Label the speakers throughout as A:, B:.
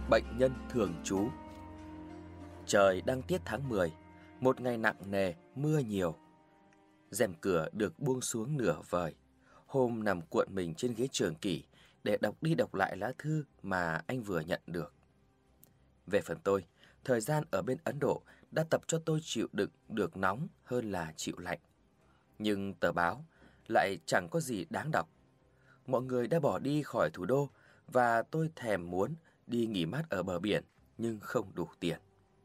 A: Bệnh nhân thường trú. Trời đang tiết tháng 10, một ngày nặng nề, mưa nhiều. Rèm cửa được buông xuống nửa vời. Hôm nằm cuộn mình trên ghế trường kỷ để đọc đi đọc lại lá thư mà anh vừa nhận được. Về phần tôi, thời gian ở bên Ấn Độ đã tập cho tôi chịu đựng được nóng hơn là chịu lạnh. Nhưng tờ báo lại chẳng có gì đáng đọc. Mọi người đã bỏ đi khỏi thủ đô và tôi thèm muốn đi nghỉ mát ở bờ biển nhưng không đủ tiền.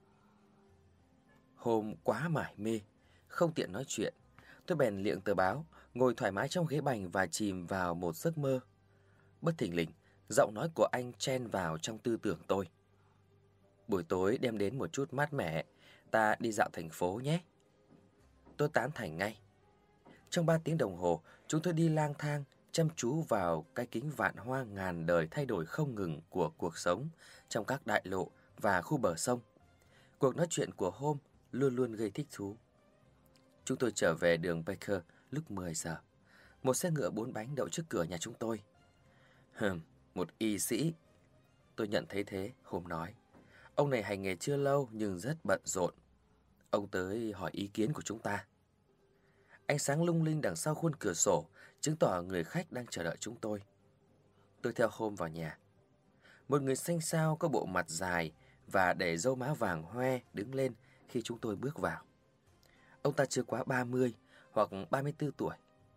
A: Hôm quá mải mê, không tiện nói chuyện, tôi bèn liệng tờ báo, ngồi thoải mái trong ghế bành và chìm vào một giấc mơ. Bất thình lình, giọng nói của anh chen vào trong tư tưởng tôi. Buổi tối đem đến một chút mát mẻ, ta đi dạo thành phố nhé. Tôi tán thành ngay. Trong 3 tiếng đồng hồ, chúng tôi đi lang thang, chăm chú vào cái kính vạn hoa ngàn đời thay đổi không ngừng của cuộc sống trong các đại lộ và khu bờ sông. Cuộc nói chuyện của hôm luôn luôn gây thích thú. Chúng tôi trở về đường Baker lúc 10 giờ. Một xe ngựa 4 bánh đậu trước cửa nhà chúng tôi. Một y sĩ. Tôi nhận thấy thế, hôm nói. Ông này hành nghề chưa lâu nhưng rất bận rộn. Ông tới hỏi ý kiến của chúng ta. Ánh sáng lung linh đằng sau khuôn cửa sổ chứng tỏ người khách đang chờ đợi chúng tôi. Tôi theo hôm vào nhà. Một người xanh xao có bộ mặt dài và để râu má vàng hoe đứng lên khi chúng tôi bước vào. Ông ta chưa quá 30 hoặc 34 tuổi.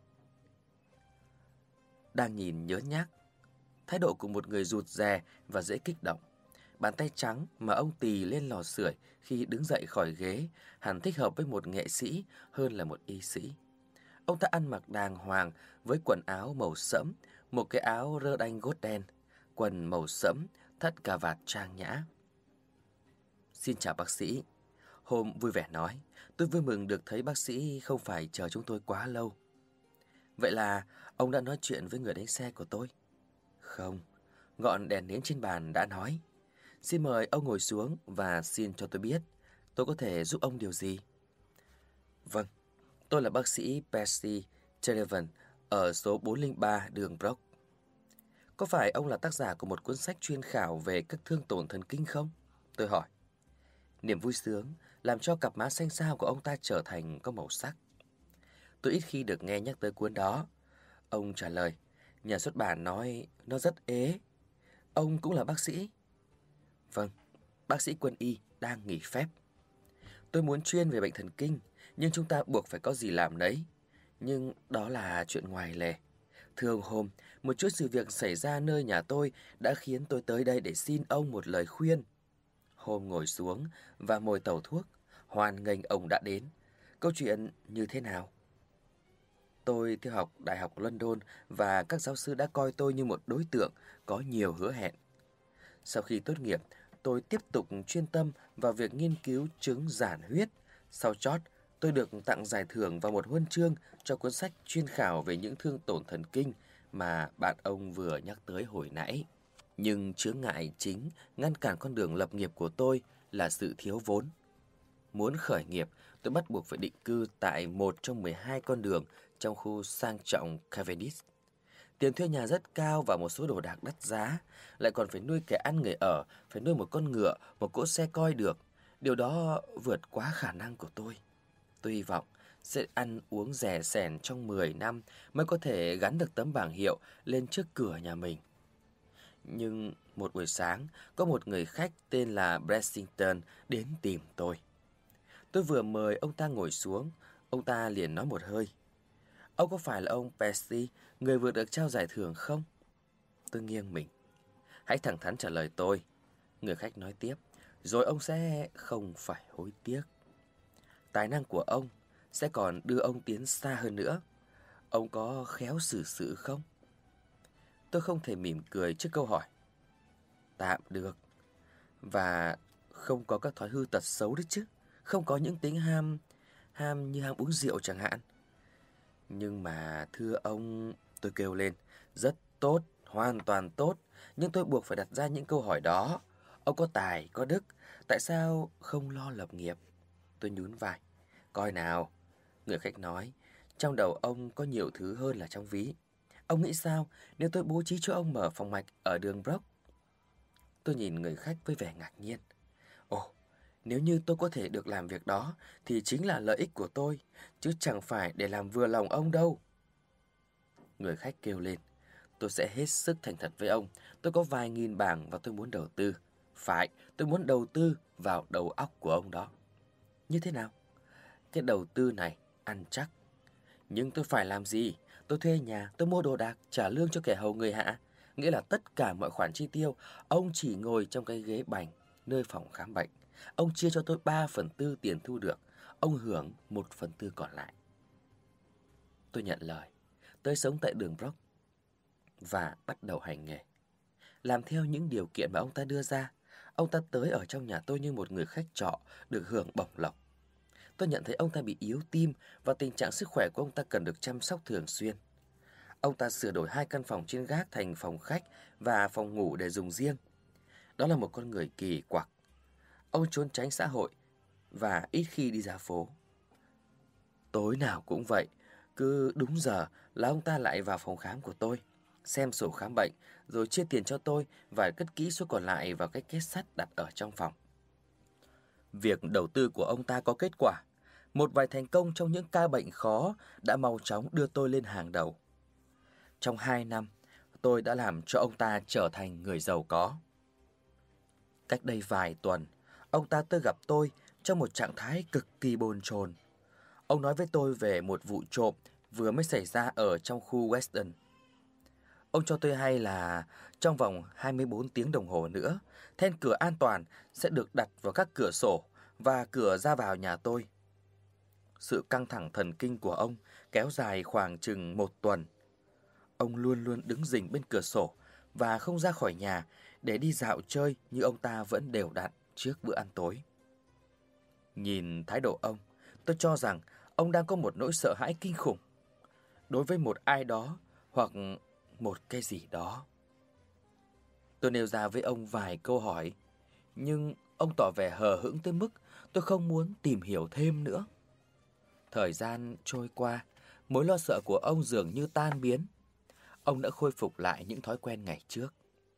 A: Đang nhìn nhớn nhác, thái độ của một người rụt rè và dễ kích động. Bàn tay trắng mà ông tì lên lò sưởi khi đứng dậy khỏi ghế hẳn thích hợp với một nghệ sĩ hơn là một y sĩ. Ông ta ăn mặc đàng hoàng với quần áo màu sẫm, một cái áo rơ đanh gốt đen, quần màu sẫm, thắt cà vạt trang nhã. Xin chào bác sĩ. Hôm vui vẻ nói, tôi vui mừng được thấy bác sĩ không phải chờ chúng tôi quá lâu. Vậy là ông đã nói chuyện với người đánh xe của tôi? Không, ngọn đèn nến trên bàn đã nói. Xin mời ông ngồi xuống và xin cho tôi biết tôi có thể giúp ông điều gì. Vâng, tôi là bác sĩ Percy Trevor ở số 403 đường Brock. Có phải ông là tác giả của một cuốn sách chuyên khảo về các thương tổn thần kinh không? Tôi hỏi. Niềm vui sướng làm cho cặp má xanh xao của ông ta trở thành có màu sắc. Tôi ít khi được nghe nhắc tới cuốn đó. Ông trả lời, nhà xuất bản nói nó rất ế. Ông cũng là bác sĩ? Vâng, bác sĩ quân y đang nghỉ phép. Tôi muốn chuyên về bệnh thần kinh, nhưng chúng ta buộc phải có gì làm nấy. Nhưng đó là chuyện ngoài lề. Thưa ông Hôm, một chút sự việc xảy ra nơi nhà tôi đã khiến tôi tới đây để xin ông một lời khuyên. Hôm ngồi xuống và mồi tẩu thuốc, hoan nghênh ông đã đến. Câu chuyện như thế nào? Tôi theo học Đại học London và các giáo sư đã coi tôi như một đối tượng có nhiều hứa hẹn. Sau khi tốt nghiệp, tôi tiếp tục chuyên tâm vào việc nghiên cứu chứng giản huyết. Sau chót, tôi được tặng giải thưởng và một huân chương cho cuốn sách chuyên khảo về những thương tổn thần kinh mà bạn ông vừa nhắc tới hồi nãy. Nhưng chướng ngại chính ngăn cản con đường lập nghiệp của tôi là sự thiếu vốn. Muốn khởi nghiệp, tôi bắt buộc phải định cư tại một trong 12 con đường trong khu sang trọng Cavendish. Tiền thuê nhà rất cao và một số đồ đạc đắt giá, lại còn phải nuôi kẻ ăn người ở, phải nuôi một con ngựa, một cỗ xe coi được. Điều đó vượt quá khả năng của tôi. Tôi hy vọng sẽ ăn uống rẻ sẻn trong 10 năm mới có thể gắn được tấm bảng hiệu lên trước cửa nhà mình. Nhưng một buổi sáng, có một người khách tên là Blessington đến tìm tôi. Tôi vừa mời ông ta ngồi xuống, ông ta liền nói một hơi. Ông có phải là ông Percy, người vừa được trao giải thưởng không? Tôi nghiêng mình. Hãy thẳng thắn trả lời tôi. Người khách nói tiếp, rồi ông sẽ không phải hối tiếc. Tài năng của ông sẽ còn đưa ông tiến xa hơn nữa. Ông có khéo xử sự không? Tôi không thể mỉm cười trước câu hỏi. Tạm được. Và không có các thói hư tật xấu đấy chứ. Không có những tính ham như ham uống rượu chẳng hạn. Nhưng mà thưa ông, tôi kêu lên, rất tốt, hoàn toàn tốt. Nhưng tôi buộc phải đặt ra những câu hỏi đó. Ông có tài, có đức, tại sao không lo lập nghiệp? Tôi nhún vai. Coi nào, người khách nói, trong đầu ông có nhiều thứ hơn là trong ví. Ông nghĩ sao nếu tôi bố trí cho ông mở phòng mạch ở đường Brock? Tôi nhìn người khách với vẻ ngạc nhiên. Ồ, nếu như tôi có thể được làm việc đó thì chính là lợi ích của tôi, chứ chẳng phải để làm vừa lòng ông đâu. Người khách kêu lên. Tôi sẽ hết sức thành thật với ông. Tôi có vài nghìn bảng và tôi muốn đầu tư. Phải, tôi muốn đầu tư vào đầu óc của ông đó. Như thế nào? Cái đầu tư này ăn chắc. Nhưng tôi phải làm gì? Tôi thuê nhà, tôi mua đồ đạc, trả lương cho kẻ hầu người hạ. Nghĩa là tất cả mọi khoản chi tiêu, ông chỉ ngồi trong cái ghế bành, nơi phòng khám bệnh. Ông chia cho tôi 3/4 tiền thu được. Ông hưởng 1/4 còn lại. Tôi nhận lời. Tôi sống tại đường Brock và bắt đầu hành nghề. Làm theo những điều kiện mà ông ta đưa ra, ông ta tới ở trong nhà tôi như một người khách trọ được hưởng bổng lộc. Tôi nhận thấy ông ta bị yếu tim và tình trạng sức khỏe của ông ta cần được chăm sóc thường xuyên. Ông ta sửa đổi 2 căn phòng trên gác thành phòng khách và phòng ngủ để dùng riêng. Đó là một con người kỳ quặc. Ông trốn tránh xã hội và ít khi đi ra phố. Tối nào cũng vậy, cứ đúng giờ là ông ta lại vào phòng khám của tôi, xem sổ khám bệnh, rồi chia tiền cho tôi và cất kỹ số còn lại vào cái két sắt đặt ở trong phòng. Việc đầu tư của ông ta có kết quả. Một vài thành công trong những ca bệnh khó đã mau chóng đưa tôi lên hàng đầu. Trong 2 năm, tôi đã làm cho ông ta trở thành người giàu có. Cách đây vài tuần, ông ta tới gặp tôi trong một trạng thái cực kỳ bồn chồn. Ông nói với tôi về một vụ trộm vừa mới xảy ra ở trong khu Weston. Ông cho tôi hay là trong vòng 24 tiếng đồng hồ nữa, then cửa an toàn sẽ được đặt vào các cửa sổ và cửa ra vào nhà tôi. Sự căng thẳng thần kinh của ông kéo dài khoảng chừng 1 tuần. Ông luôn luôn đứng rình bên cửa sổ và không ra khỏi nhà để đi dạo chơi như ông ta vẫn đều đặn trước bữa ăn tối. Nhìn thái độ ông, tôi cho rằng ông đang có một nỗi sợ hãi kinh khủng đối với một ai đó hoặc một cái gì đó. Tôi nêu ra với ông vài câu hỏi, nhưng ông tỏ vẻ hờ hững tới mức tôi không muốn tìm hiểu thêm nữa. Thời gian trôi qua, mối lo sợ của ông dường như tan biến. Ông đã khôi phục lại những thói quen ngày trước.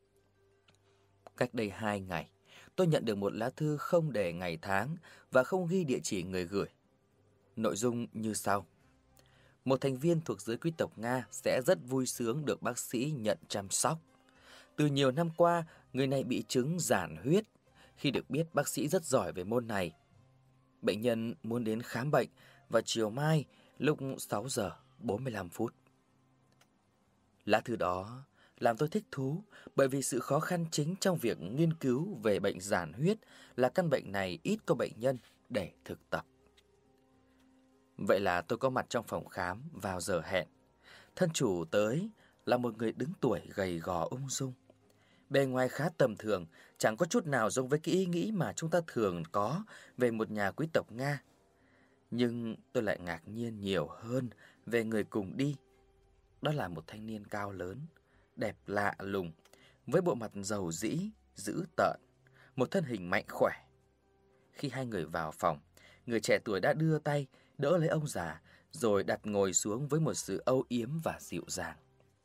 A: Cách đây 2 ngày, tôi nhận được một lá thư không để ngày tháng và không ghi địa chỉ người gửi. Nội dung như sau. Một thành viên thuộc giới quý tộc Nga sẽ rất vui sướng được bác sĩ nhận chăm sóc. Từ nhiều năm qua, người này bị chứng giản huyết. Khi được biết bác sĩ rất giỏi về môn này, bệnh nhân muốn đến khám bệnh vào chiều mai lúc 6 giờ 45 phút. Lá thư đó làm tôi thích thú bởi vì sự khó khăn chính trong việc nghiên cứu về bệnh giản huyết là căn bệnh này ít có bệnh nhân để thực tập. Vậy là tôi có mặt trong phòng khám vào giờ hẹn. Thân chủ tới là một người đứng tuổi gầy gò ung dung. Bề ngoài khá tầm thường, chẳng có chút nào giống với cái ý nghĩ mà chúng ta thường có về một nhà quý tộc Nga. Nhưng tôi lại ngạc nhiên nhiều hơn về người cùng đi. Đó là một thanh niên cao lớn, đẹp lạ lùng, với bộ mặt rầu rĩ, dữ tợn, một thân hình mạnh khỏe. Khi hai người vào phòng, người trẻ tuổi đã đưa tay đỡ lấy ông già, rồi đặt ngồi xuống với một sự âu yếm và dịu dàng.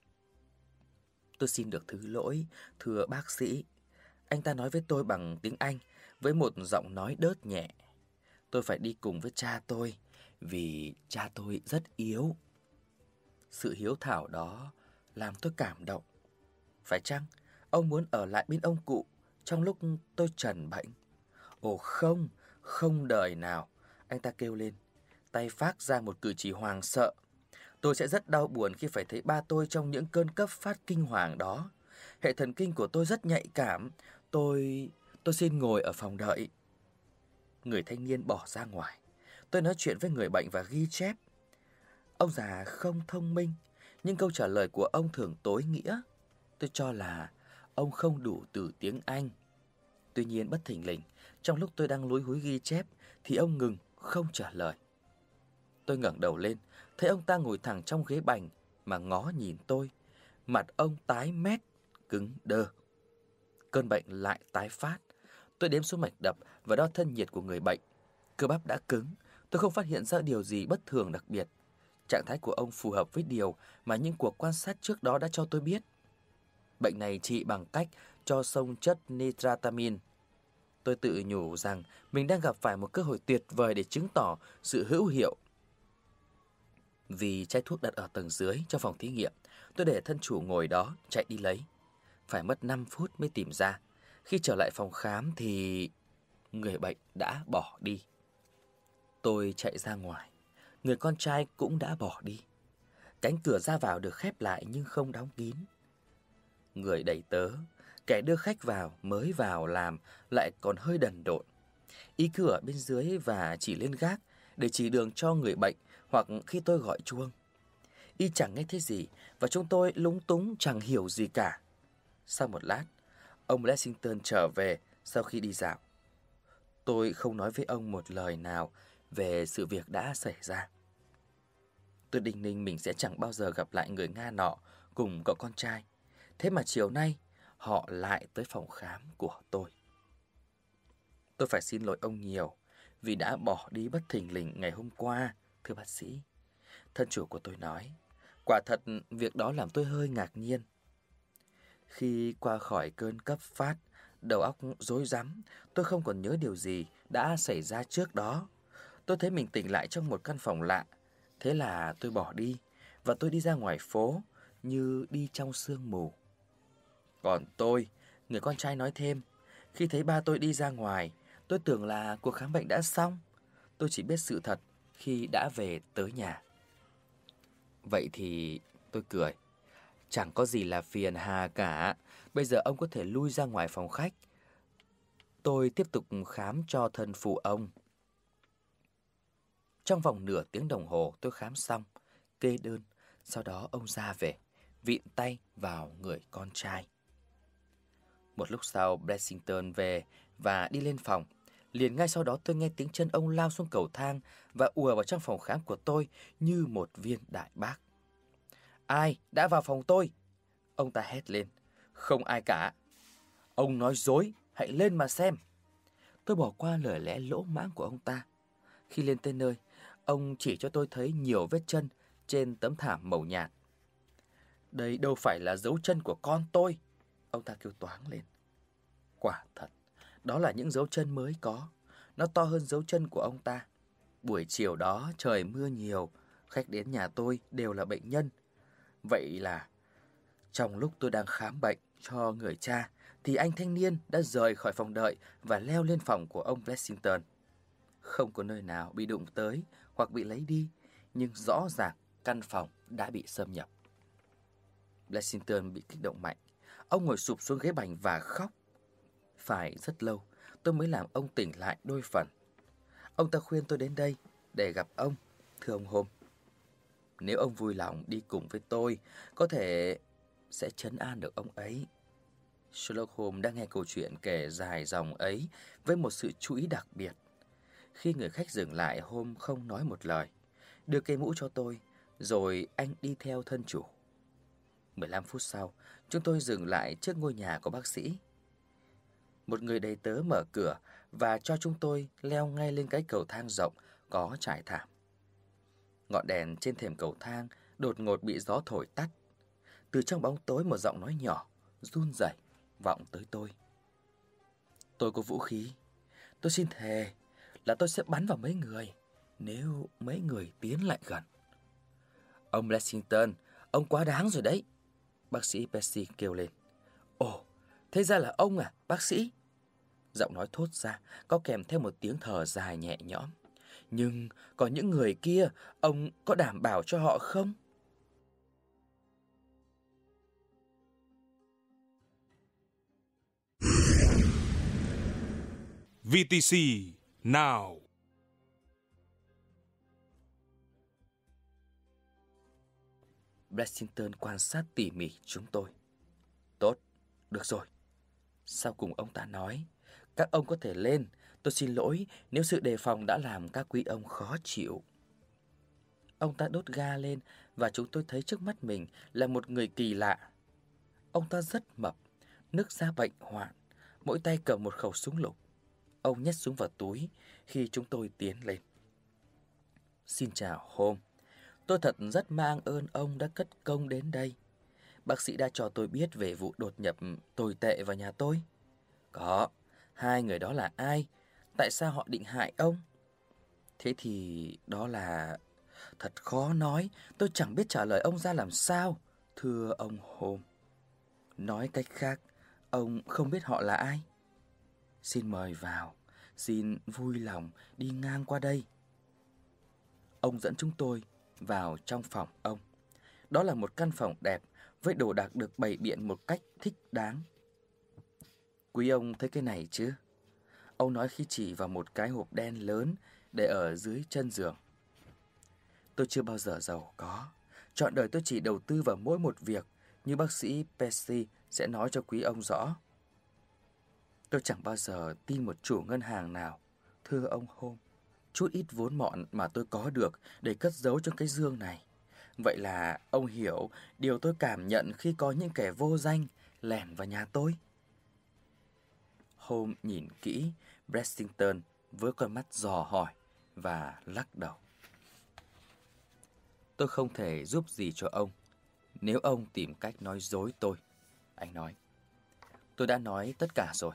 A: Tôi xin được thứ lỗi, thưa bác sĩ. Anh ta nói với tôi bằng tiếng Anh, với một giọng nói đớt nhẹ. Tôi phải đi cùng với cha tôi, vì cha tôi rất yếu. Sự hiếu thảo đó làm tôi cảm động. Phải chăng ông muốn ở lại bên ông cụ trong lúc tôi trần bệnh? Ồ không, không đời nào, anh ta kêu lên, tay phác ra một cử chỉ hoàng sợ. Tôi sẽ rất đau buồn khi phải thấy ba tôi trong những cơn cấp phát kinh hoàng đó. Hệ thần kinh của tôi rất nhạy cảm. Tôi xin ngồi ở phòng đợi. Người thanh niên bỏ ra ngoài. Tôi nói chuyện với người bệnh và ghi chép. Ông già không thông minh, nhưng câu trả lời của ông thường tối nghĩa. Tôi cho là ông không đủ từ tiếng Anh. Tuy nhiên bất thình lình, trong lúc tôi đang lúi húi ghi chép, thì ông ngừng, không trả lời. Tôi ngẩng đầu lên, thấy ông ta ngồi thẳng trong ghế bành mà ngó nhìn tôi. Mặt ông tái mét, cứng đơ. Cơn bệnh lại tái phát. Tôi đếm số mạch đập và đo thân nhiệt của người bệnh. Cơ bắp đã cứng, tôi không phát hiện ra điều gì bất thường đặc biệt. Trạng thái của ông phù hợp với điều mà những cuộc quan sát trước đó đã cho tôi biết. Bệnh này trị bằng cách cho xông chất nitratamin. Tôi tự nhủ rằng mình đang gặp phải một cơ hội tuyệt vời để chứng tỏ sự hữu hiệu. Vì chai thuốc đặt ở tầng dưới trong phòng thí nghiệm, tôi để thân chủ ngồi đó chạy đi lấy. Phải mất 5 phút mới tìm ra. Khi trở lại phòng khám thì người bệnh đã bỏ đi. Tôi chạy ra ngoài. Người con trai cũng đã bỏ đi. Cánh cửa ra vào được khép lại nhưng không đóng kín. Người đẩy tớ, kẻ đưa khách vào mới vào làm lại còn hơi đần độn. Ý cửa bên dưới và chỉ lên gác để chỉ đường cho người bệnh hoặc khi tôi gọi chuông. Y chẳng nghe thấy gì và chúng tôi lúng túng chẳng hiểu gì cả. Sau một lát, ông Lexington trở về sau khi đi dạo. Tôi không nói với ông một lời nào về sự việc đã xảy ra. Tôi đinh ninh mình sẽ chẳng bao giờ gặp lại người Nga nọ cùng cậu con trai. Thế mà chiều nay, họ lại tới phòng khám của tôi. Tôi phải xin lỗi ông nhiều vì đã bỏ đi bất thình lình ngày hôm qua, thưa bác sĩ. Thân chủ của tôi nói, quả thật việc đó làm tôi hơi ngạc nhiên. Khi qua khỏi cơn cấp phát, đầu óc rối rắm, tôi không còn nhớ điều gì đã xảy ra trước đó. Tôi thấy mình tỉnh lại trong một căn phòng lạ. Thế là tôi bỏ đi, và tôi đi ra ngoài phố như đi trong sương mù. Còn tôi, người con trai nói thêm, khi thấy ba tôi đi ra ngoài, tôi tưởng là cuộc khám bệnh đã xong. Tôi chỉ biết sự thật khi đã về tới nhà. Vậy thì tôi cười. Chẳng có gì là phiền hà cả. Bây giờ ông có thể lui ra ngoài phòng khách. Tôi tiếp tục khám cho thân phụ ông. Trong vòng nửa tiếng đồng hồ tôi khám xong, kê đơn. Sau đó ông ra về, vịn tay vào người con trai. Một lúc sau Blessington về và đi lên phòng. Liền ngay sau đó tôi nghe tiếng chân ông lao xuống cầu thang và ùa vào trong phòng khám của tôi như một viên đại bác. Ai đã vào phòng tôi? Ông ta hét lên. Không ai cả. Ông nói dối, hãy lên mà xem. Tôi bỏ qua lời lẽ lỗ mãng của ông ta. Khi lên tới nơi, ông chỉ cho tôi thấy nhiều vết chân trên tấm thảm màu nhạt. Đây đâu phải là dấu chân của con tôi, ông ta kêu toáng lên. Quả thật, đó là những dấu chân mới có. Nó to hơn dấu chân của ông ta. Buổi chiều đó trời mưa nhiều, khách đến nhà tôi đều là bệnh nhân. Vậy là trong lúc tôi đang khám bệnh cho người cha thì anh thanh niên đã rời khỏi phòng đợi và leo lên phòng của ông Blessington. Không có nơi nào bị đụng tới hoặc bị lấy đi, nhưng rõ ràng căn phòng đã bị xâm nhập. Blessington bị kích động mạnh. Ông ngồi sụp xuống ghế bành và khóc. Phải rất lâu tôi mới làm ông tỉnh lại đôi phần. Ông ta khuyên tôi đến đây để gặp ông, thưa ông Holmes. Nếu ông vui lòng đi cùng với tôi, có thể sẽ trấn an được ông ấy. Sherlock Holmes đã nghe câu chuyện kể dài dòng ấy với một sự chú ý đặc biệt. Khi người khách dừng lại, Holmes không nói một lời, đưa cây mũ cho tôi, rồi anh đi theo thân chủ. 15 phút sau, chúng tôi dừng lại trước ngôi nhà của bác sĩ. Một người đầy tớ mở cửa và cho chúng tôi leo ngay lên cái cầu thang rộng có trải thảm. Ngọn đèn trên thềm cầu thang đột ngột bị gió thổi tắt. Từ trong bóng tối một giọng nói nhỏ, run rẩy vọng tới tôi. Tôi có vũ khí. Tôi xin thề là tôi sẽ bắn vào mấy người nếu mấy người tiến lại gần. Ông Lexington, ông quá đáng rồi đấy, bác sĩ Percy kêu lên. Ồ, thế ra là ông à, bác sĩ? Giọng nói thốt ra có kèm theo một tiếng thở dài nhẹ nhõm. Nhưng còn những người kia, ông có đảm bảo cho họ không?
B: VTC Now.
A: Blessington quan sát tỉ mỉ chúng tôi. Tốt, được rồi. Sau cùng ông ta nói, các ông có thể lên. Tôi xin lỗi nếu sự đề phòng đã làm các quý ông khó chịu. Ông ta đốt ga lên và chúng tôi thấy trước mắt mình là một người kỳ lạ. Ông ta rất mập, nước da bệnh hoạn, mỗi tay cầm một khẩu súng lục. Ông nhét súng vào túi khi chúng tôi tiến lên. Xin chào Holmes. Tôi thật rất mang ơn ông đã cất công đến đây. Bác sĩ đã cho tôi biết về vụ đột nhập tồi tệ vào nhà tôi. Có, hai người đó là ai? Tại sao họ định hại ông? Thế thì đó là... Thật khó nói, tôi chẳng biết trả lời ông ra làm sao, thưa ông Holmes. Nói cách khác, ông không biết họ là ai? Xin mời vào, xin vui lòng đi ngang qua đây. Ông dẫn chúng tôi vào trong phòng ông. Đó là một căn phòng đẹp với đồ đạc được bày biện một cách thích đáng. Quý ông thấy cái này chứ? Ông nói khi chỉ vào một cái hộp đen lớn để ở dưới chân giường. Tôi chưa bao giờ giàu có. Trọn đời tôi chỉ đầu tư vào mỗi một việc, như bác sĩ Percy sẽ nói cho quý ông rõ. Tôi chẳng bao giờ tin một chủ ngân hàng nào, thưa ông Holmes. Chút ít vốn mọn mà tôi có được để cất giấu trong cái dương này. Vậy là ông hiểu điều tôi cảm nhận khi có những kẻ vô danh lẻn vào nhà tôi. Holmes nhìn kỹ Blessington với con mắt dò hỏi và lắc đầu. Tôi không thể giúp gì cho ông nếu ông tìm cách nói dối tôi, anh nói. Tôi đã nói tất cả rồi.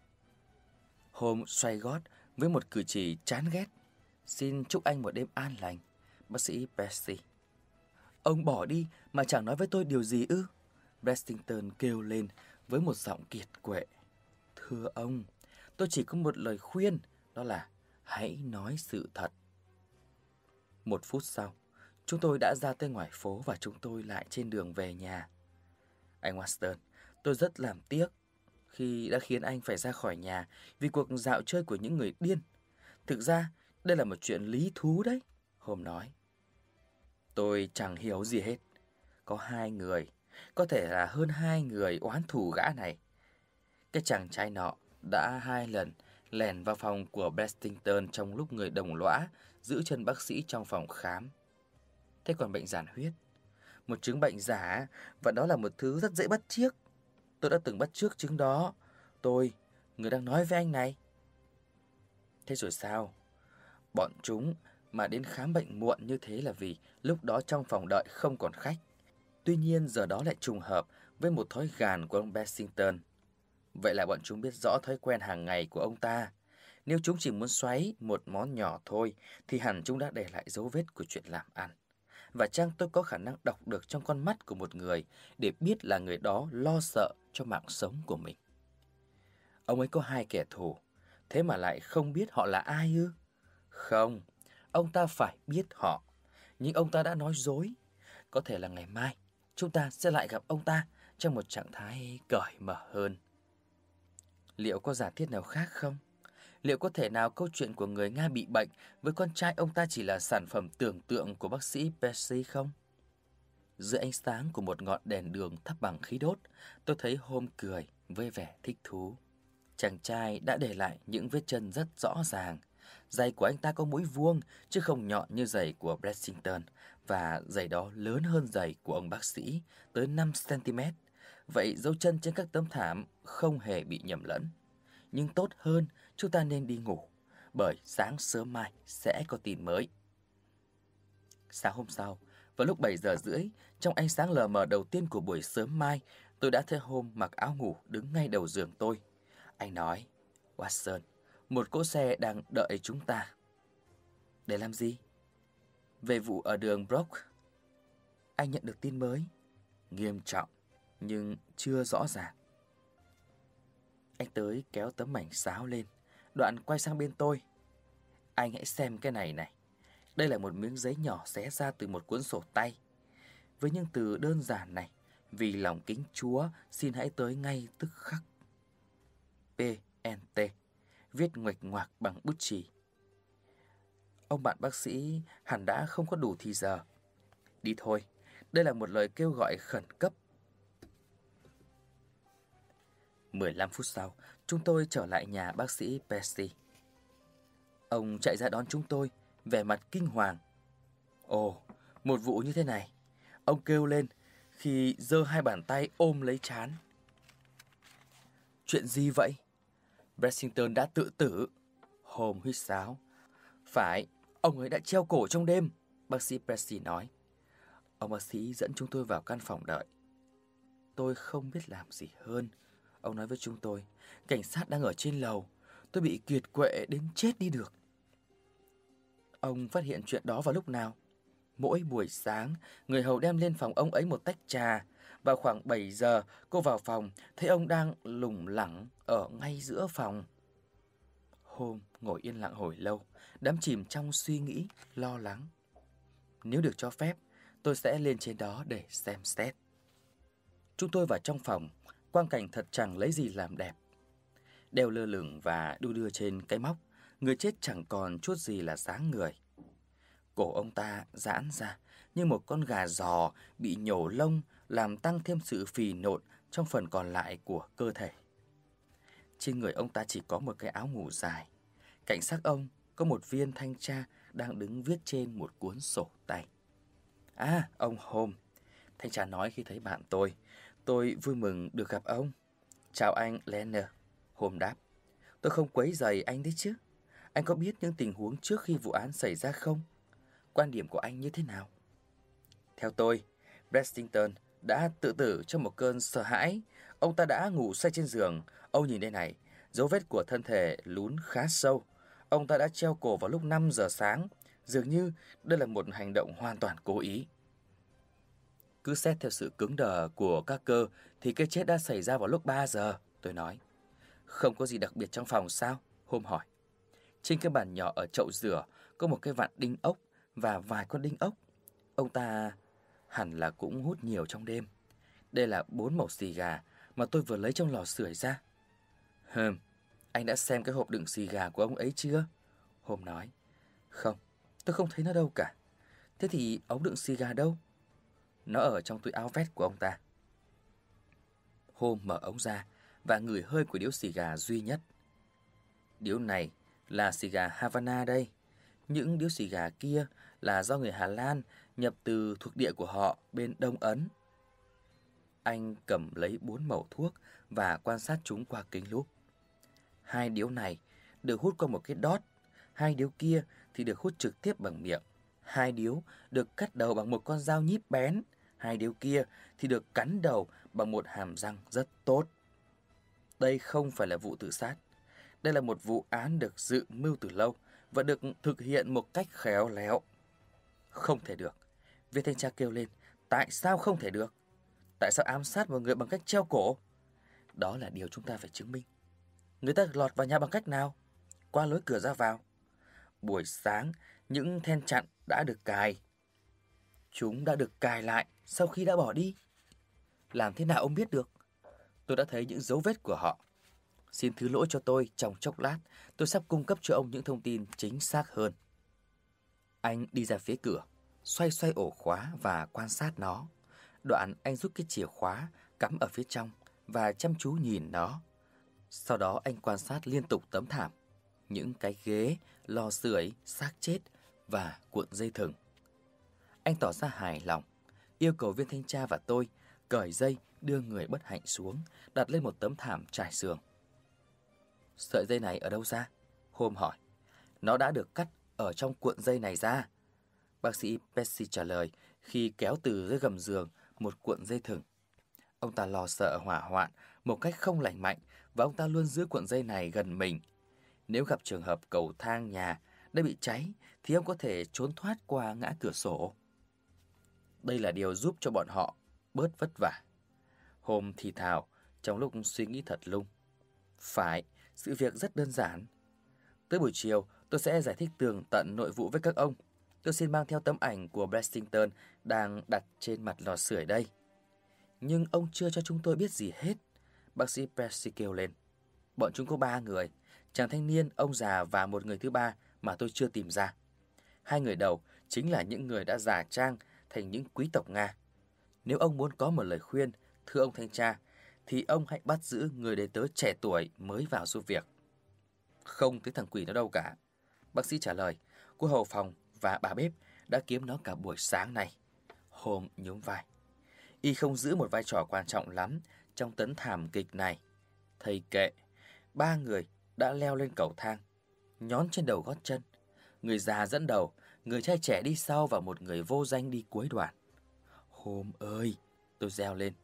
A: Holmes xoay gót với một cử chỉ chán ghét. Xin chúc anh một đêm an lành, bác sĩ Percy. Ông bỏ đi mà chẳng nói với tôi điều gì ư? Blessington kêu lên với một giọng kiệt quệ. Thưa ông, tôi chỉ có một lời khuyên, đó là hãy nói sự thật. 1 phút sau, chúng tôi đã ra tới ngoài phố và chúng tôi lại trên đường về nhà. Anh Watson, tôi rất làm tiếc khi đã khiến anh phải ra khỏi nhà vì cuộc dạo chơi của những người điên. Thực ra, đây là một chuyện lý thú đấy, Holmes nói. Tôi chẳng hiểu gì hết. Có 2 người, có thể là hơn 2 người oán thù gã này. Cái chàng trai nọ đã 2 lần lẻn vào phòng của Blessington trong lúc người đồng lõa giữ chân bác sĩ trong phòng khám. Thế còn bệnh giản huyết, một chứng bệnh giả, và đó là một thứ rất dễ bắt chước. Tôi đã từng bắt chước chứng đó. Tôi, người đang nói với anh này. Thế rồi sao? Bọn chúng mà đến khám bệnh muộn như thế là vì lúc đó trong phòng đợi không còn khách. Tuy nhiên giờ đó lại trùng hợp với một thói gàn của ông Blessington. Vậy là bọn chúng biết rõ thói quen hàng ngày của ông ta. Nếu chúng chỉ muốn xoáy một món nhỏ thôi thì hẳn chúng đã để lại dấu vết của chuyện làm ăn. Và chăng tôi có khả năng đọc được trong con mắt của một người để biết là người đó lo sợ cho mạng sống của mình. Ông ấy có 2 kẻ thù, thế mà lại không biết họ là ai ư? Không, ông ta phải biết họ. Nhưng ông ta đã nói dối. Có thể là ngày mai chúng ta sẽ lại gặp ông ta trong một trạng thái cởi mở hơn. Liệu có giả thiết nào khác không? Liệu có thể nào câu chuyện của người Nga bị bệnh với con trai ông ta chỉ là sản phẩm tưởng tượng của bác sĩ Percy không? Dưới ánh sáng của một ngọn đèn đường thắp bằng khí đốt, tôi thấy Holmes cười với vẻ thích thú. Chàng trai đã để lại những vết chân rất rõ ràng. Giày của anh ta có mũi vuông chứ không nhọn như giày của Blessington, và giày đó lớn hơn giày của ông bác sĩ tới 5 cm. Vậy dấu chân trên các tấm thảm không hề bị nhầm lẫn. Nhưng tốt hơn chúng ta nên đi ngủ, bởi sáng sớm mai sẽ có tin mới. Sáng hôm sau, vào lúc 7 giờ rưỡi, trong ánh sáng lờ mờ đầu tiên của buổi sớm mai, tôi đã thấy Holmes mặc áo ngủ đứng ngay đầu giường tôi. Anh nói, Watson, một cỗ xe đang đợi chúng ta. Để làm gì? Về vụ ở đường Brock. Anh nhận được tin mới. Nghiêm trọng, nhưng chưa rõ ràng. Anh tới kéo tấm mảnh sáo lên, đoạn quay sang bên tôi. Anh hãy xem cái này này. Đây là một miếng giấy nhỏ xé ra từ một cuốn sổ tay. Với những từ đơn giản này, vì lòng kính Chúa, xin hãy tới ngay tức khắc. PNT, viết nguệch ngoạc bằng bút chì. Ông bạn bác sĩ hẳn đã không có đủ thì giờ. Đi thôi, đây là một lời kêu gọi khẩn cấp. 15 phút sau, chúng tôi trở lại nhà bác sĩ Percy. Ông chạy ra đón chúng tôi, vẻ mặt kinh hoàng. Ồ, một vụ như thế này, ông kêu lên khi giơ 2 bàn tay ôm lấy trán. Chuyện gì vậy? Blessington đã tự tử. Holmes huýt sáo. Phải, ông ấy đã treo cổ trong đêm, bác sĩ Percy nói. Ông bác sĩ dẫn chúng tôi vào căn phòng đợi. Tôi không biết làm gì hơn. Ông nói với chúng tôi, cảnh sát đang ở trên lầu. Tôi bị kiệt quệ đến chết đi được. Ông phát hiện chuyện đó vào lúc nào? Mỗi buổi sáng, người hầu đem lên phòng ông ấy một tách trà. Vào khoảng 7 giờ, cô vào phòng, thấy ông đang lủng lẳng ở ngay giữa phòng. Hôm ngồi yên lặng hồi lâu, đắm chìm trong suy nghĩ, lo lắng. Nếu được cho phép, tôi sẽ lên trên đó để xem xét. Chúng tôi vào trong phòng, quang cảnh thật chẳng lấy gì làm đẹp. Đeo lơ lửng và đu đưa trên cái móc, người chết chẳng còn chút gì là dáng người. Cổ ông ta giãn ra như một con gà giò bị nhổ lông, làm tăng thêm sự phì nộn trong phần còn lại của cơ thể. Trên người ông ta chỉ có một cái áo ngủ dài. Cạnh xác ông có một viên thanh tra đang đứng viết trên một cuốn sổ tay. À, ông Holmes, thanh tra nói khi thấy bạn tôi. Tôi vui mừng được gặp ông. Chào anh Lenner, Holmes đáp. Tôi không quấy rầy anh đấy chứ. Anh có biết những tình huống trước khi vụ án xảy ra không? Quan điểm của anh như thế nào? Theo tôi, Blessington đã tự tử trong một cơn sợ hãi. Ông ta đã ngủ say trên giường. Ông nhìn đây này, dấu vết của thân thể lún khá sâu. Ông ta đã treo cổ vào lúc 5 giờ sáng. Dường như đây là một hành động hoàn toàn cố ý. Cứ xét theo sự cứng đờ của các cơ thì cái chết đã xảy ra vào lúc 3 giờ, tôi nói. Không có gì đặc biệt trong phòng sao? Holmes hỏi. Trên cái bàn nhỏ ở chậu rửa có một cái vặn đinh ốc và vài con đinh ốc. Ông ta hẳn là cũng hút nhiều trong đêm. Đây là 4 mẩu xì gà mà tôi vừa lấy trong lò sưởi ra. Anh đã xem cái hộp đựng xì gà của ông ấy chưa? Holmes nói. Không, tôi không thấy nó đâu cả. Thế thì ống đựng xì gà đâu? Nó ở trong túi áo vest của ông ta. Holmes mở ống ra và ngửi hơi của điếu xì gà duy nhất. Điếu này là xì gà Havana đây. Những điếu xì gà kia là do người Hà Lan nhập từ thuộc địa của họ bên Đông Ấn. Anh cầm lấy 4 mẩu thuốc và quan sát chúng qua kính lúp. 2 điếu này được hút qua một cái đót, 2 điếu kia thì được hút trực tiếp bằng miệng. 2 điếu được cắt đầu bằng một con dao nhíp bén, 2 điếu kia thì được cắn đầu bằng một hàm răng rất tốt. Đây không phải là vụ tự sát. Đây là một vụ án được dự mưu từ lâu và được thực hiện một cách khéo léo. Không thể được. Viên thanh tra kêu lên. Tại sao không thể được? Tại sao ám sát một người bằng cách treo cổ? Đó là điều chúng ta phải chứng minh. Người ta lọt vào nhà bằng cách nào? Qua lối cửa ra vào. Buổi sáng, những then chặn đã được cài. Chúng đã được cài lại sau khi đã bỏ đi. Làm thế nào ông biết được? Tôi đã thấy những dấu vết của họ. Xin thứ lỗi cho tôi, trong chốc lát, tôi sắp cung cấp cho ông những thông tin chính xác hơn. Anh đi ra phía cửa, xoay xoay ổ khóa và quan sát nó. Đoạn anh rút cái chìa khóa, cắm ở phía trong và chăm chú nhìn nó. Sau đó anh quan sát liên tục tấm thảm, những cái ghế, lò sưởi, xác chết và cuộn dây thừng. Anh tỏ ra hài lòng, yêu cầu viên thanh tra và tôi cởi dây đưa người bất hạnh xuống, đặt lên một tấm thảm trải giường. Sợi dây này ở đâu ra? Holmes hỏi. Nó đã được cắt ở trong cuộn dây này ra. Bác sĩ Percy trả lời khi kéo từ dưới gầm giường một cuộn dây thừng. Ông ta lo sợ hỏa hoạn một cách không lành mạnh và ông ta luôn giữ cuộn dây này gần mình. Nếu gặp trường hợp cầu thang nhà đã bị cháy thì ông có thể trốn thoát qua ngã cửa sổ. Đây là điều giúp cho bọn họ bớt vất vả. Holmes thì thào trong lúc suy nghĩ thật lung. Phải, sự việc rất đơn giản. Tới buổi chiều, tôi sẽ giải thích tường tận nội vụ với các ông. Tôi xin mang theo tấm ảnh của Blessington đang đặt trên mặt lò sưởi đây. Nhưng ông chưa cho chúng tôi biết gì hết. Bác sĩ Percy kêu lên. Bọn chúng có 3 người, chàng thanh niên, ông già và một người thứ ba mà tôi chưa tìm ra. 2 người đầu chính là những người đã giả trang thành những quý tộc Nga. Nếu ông muốn có một lời khuyên, thưa ông thanh tra, thì ông hãy bắt giữ người đầy tớ trẻ tuổi mới vào giúp việc. Không tới thằng quỷ nó đâu cả. Bác sĩ trả lời. Cô hầu phòng và bà bếp đã kiếm nó cả buổi sáng này. Holmes nhún vai. Y không giữ một vai trò quan trọng lắm trong tấn thảm kịch này. Thầy kệ. 3 người đã leo lên cầu thang, nhón trên đầu gót chân. Người già dẫn đầu, người trai trẻ đi sau và một người vô danh đi cuối đoạn. Holmes ơi, tôi reo lên.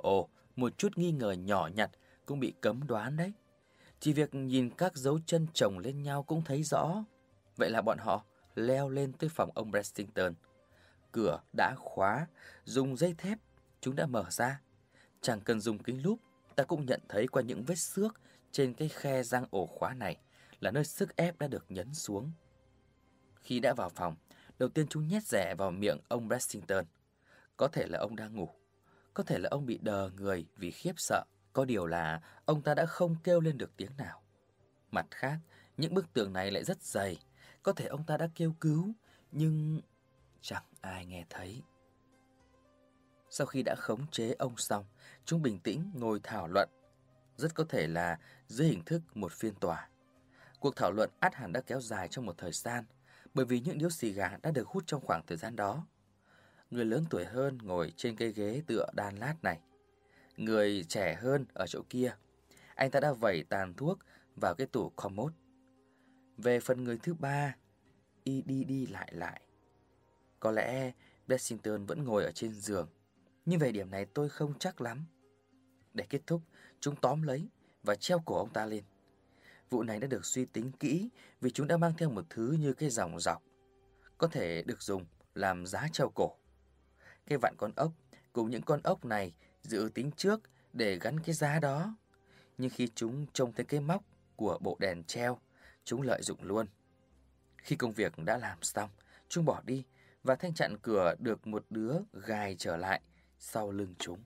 A: Ồ, một chút nghi ngờ nhỏ nhặt cũng bị cấm đoán đấy. Chỉ việc nhìn các dấu chân chồng lên nhau cũng thấy rõ. Vậy là bọn họ leo lên tới phòng ông Bressington. Cửa đã khóa, dùng dây thép, chúng đã mở ra. Chẳng cần dùng kính lúp, ta cũng nhận thấy qua những vết xước trên cái khe răng ổ khóa này là nơi sức ép đã được nhấn xuống. Khi đã vào phòng, đầu tiên chúng nhét rẻ vào miệng ông Bressington. Có thể là ông đang ngủ, có thể là ông bị đờ người vì khiếp sợ. Có điều là ông ta đã không kêu lên được tiếng nào. Mặt khác, những bức tường này lại rất dày. Có thể ông ta đã kêu cứu, nhưng chẳng ai nghe thấy. Sau khi đã khống chế ông xong, chúng bình tĩnh ngồi thảo luận. Rất có thể là dưới hình thức một phiên tòa. Cuộc thảo luận ắt hẳn đã kéo dài trong một thời gian, bởi vì những điếu xì gà đã được hút trong khoảng thời gian đó. Người lớn tuổi hơn ngồi trên cái ghế tựa đan lát này. Người trẻ hơn ở chỗ kia. Anh ta đã vẩy tàn thuốc vào cái tủ commode. Về phần người thứ ba, y đi lại. Có lẽ Blessington vẫn ngồi ở trên giường, nhưng về điểm này tôi không chắc lắm. Để kết thúc, chúng tóm lấy và treo cổ ông ta lên. Vụ này đã được suy tính kỹ vì chúng đã mang theo một thứ như cái dòng dọc, có thể được dùng làm giá treo cổ. Cái vặn con ốc cùng những con ốc này dự tính trước để gắn cái giá đó. Nhưng khi chúng trông thấy cái móc của bộ đèn treo, chúng lợi dụng luôn. Khi công việc đã làm xong, chúng bỏ đi và thanh chặn cửa được một đứa gài trở lại sau lưng chúng.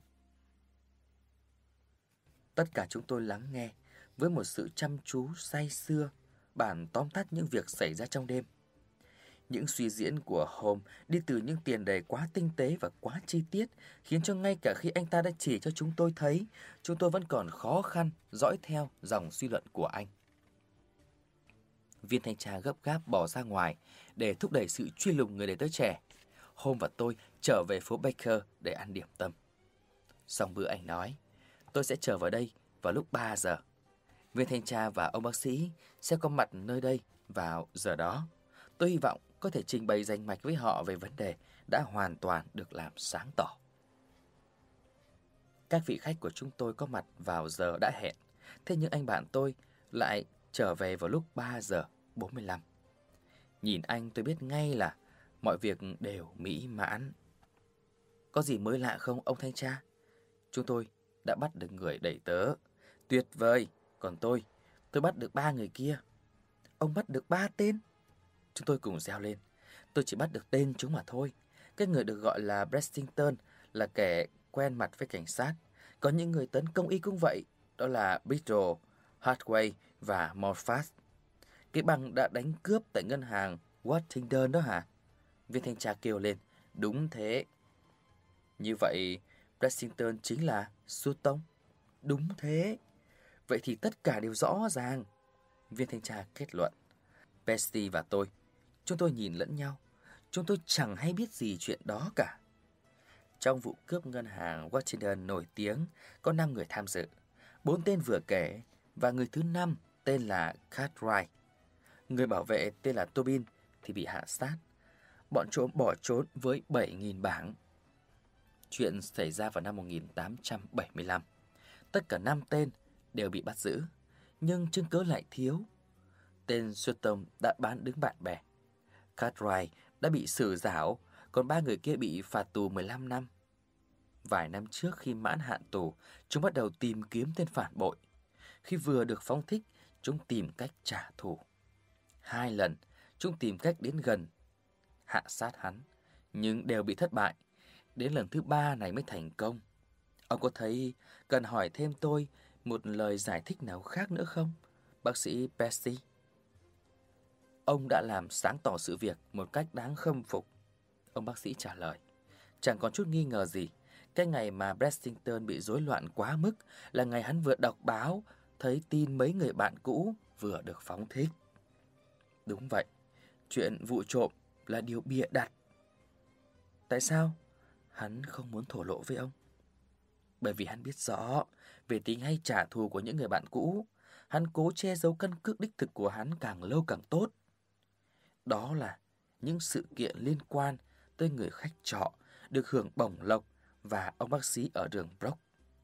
A: Tất cả chúng tôi lắng nghe với một sự chăm chú say sưa bản tóm tắt những việc xảy ra trong đêm. Những suy diễn của Holmes đi từ những tiền đề quá tinh tế và quá chi tiết khiến cho ngay cả khi anh ta đã chỉ cho chúng tôi thấy, chúng tôi vẫn còn khó khăn dõi theo dòng suy luận của anh. Viên thanh tra gấp gáp bỏ ra ngoài để thúc đẩy sự truy lùng người đầy tớ trẻ. Holmes và tôi trở về phố Baker để ăn điểm tâm. Xong bữa anh nói, tôi sẽ trở vào đây vào lúc 3 giờ. Viên thanh tra và ông bác sĩ sẽ có mặt nơi đây vào giờ đó. Tôi hy vọng có thể trình bày rành mạch với họ về vấn đề đã hoàn toàn được làm sáng tỏ. Các vị khách của chúng tôi có mặt vào giờ đã hẹn. Thế nhưng anh bạn tôi lại trở về vào lúc 3 giờ 45. Nhìn anh tôi biết ngay là mọi việc đều mỹ mãn. Có gì mới lạ không ông thanh tra? Chúng tôi đã bắt được người đẩy tớ. Tuyệt vời. Còn tôi bắt được 3 người kia. Ông bắt được 3 tên. Chúng tôi cùng reo lên. Tôi chỉ bắt được tên chúng mà thôi. Cái người được gọi là Bressington là kẻ quen mặt với cảnh sát. Có những người tấn công y cũng vậy. Đó là Bridle, Hartway và Morfast. Cái băng đã đánh cướp tại ngân hàng Washington đó hả? Viên thanh tra kêu lên. Đúng thế. Như vậy, Bressington chính là Sutton. Đúng thế. Vậy thì tất cả đều rõ ràng. Viên thanh tra kết luận. Pesty và tôi, chúng tôi nhìn lẫn nhau. Chúng tôi chẳng hay biết gì chuyện đó cả. Trong vụ cướp ngân hàng Washington nổi tiếng, có 5 người tham dự. 4 tên vừa kể và người thứ 5 tên là Cartwright. Người bảo vệ tên là Tobin thì bị hạ sát. Bọn trộm bỏ trốn với 7.000 bảng. Chuyện xảy ra vào năm 1875. Tất cả 5 tên đều bị bắt giữ, nhưng chứng cứ lại thiếu. Tên Sutton đã bán đứng bạn bè. Cartwright đã bị xử giảo, còn 3 người kia bị phạt tù 15 năm. Vài năm trước khi mãn hạn tù, chúng bắt đầu tìm kiếm tên phản bội. Khi vừa được phóng thích, chúng tìm cách trả thù. 2 lần, chúng tìm cách đến gần, hạ sát hắn, nhưng đều bị thất bại. Đến lần thứ 3 này mới thành công. Ông có thấy cần hỏi thêm tôi một lời giải thích nào khác nữa không, bác sĩ Pesty? Ông đã làm sáng tỏ sự việc một cách đáng khâm phục. Ông bác sĩ trả lời. Chẳng còn chút nghi ngờ gì. Cái ngày mà Bressington bị rối loạn quá mức là ngày hắn vừa đọc báo, thấy tin mấy người bạn cũ vừa được phóng thích. Đúng vậy, chuyện vụ trộm là điều bịa đặt. Tại sao hắn không muốn thổ lộ với ông? Bởi vì hắn biết rõ về tính hay trả thù của những người bạn cũ. Hắn cố che giấu căn cước đích thực của hắn càng lâu càng tốt. Đó là những sự kiện liên quan tới người khách trọ được hưởng bổng lộc và ông bác sĩ ở đường Brock.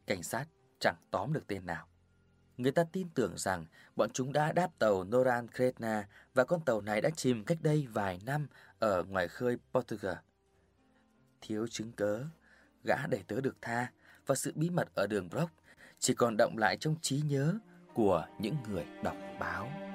A: Cảnh sát chẳng tóm được tên nào. Người ta tin tưởng rằng bọn chúng đã đáp tàu Noran Kretna và con tàu này đã chìm cách đây vài năm ở ngoài khơi Portugal. Thiếu chứng cớ, gã đầy tớ được tha và sự bí mật ở đường Brock chỉ còn đọng lại trong trí nhớ của những người đọc báo.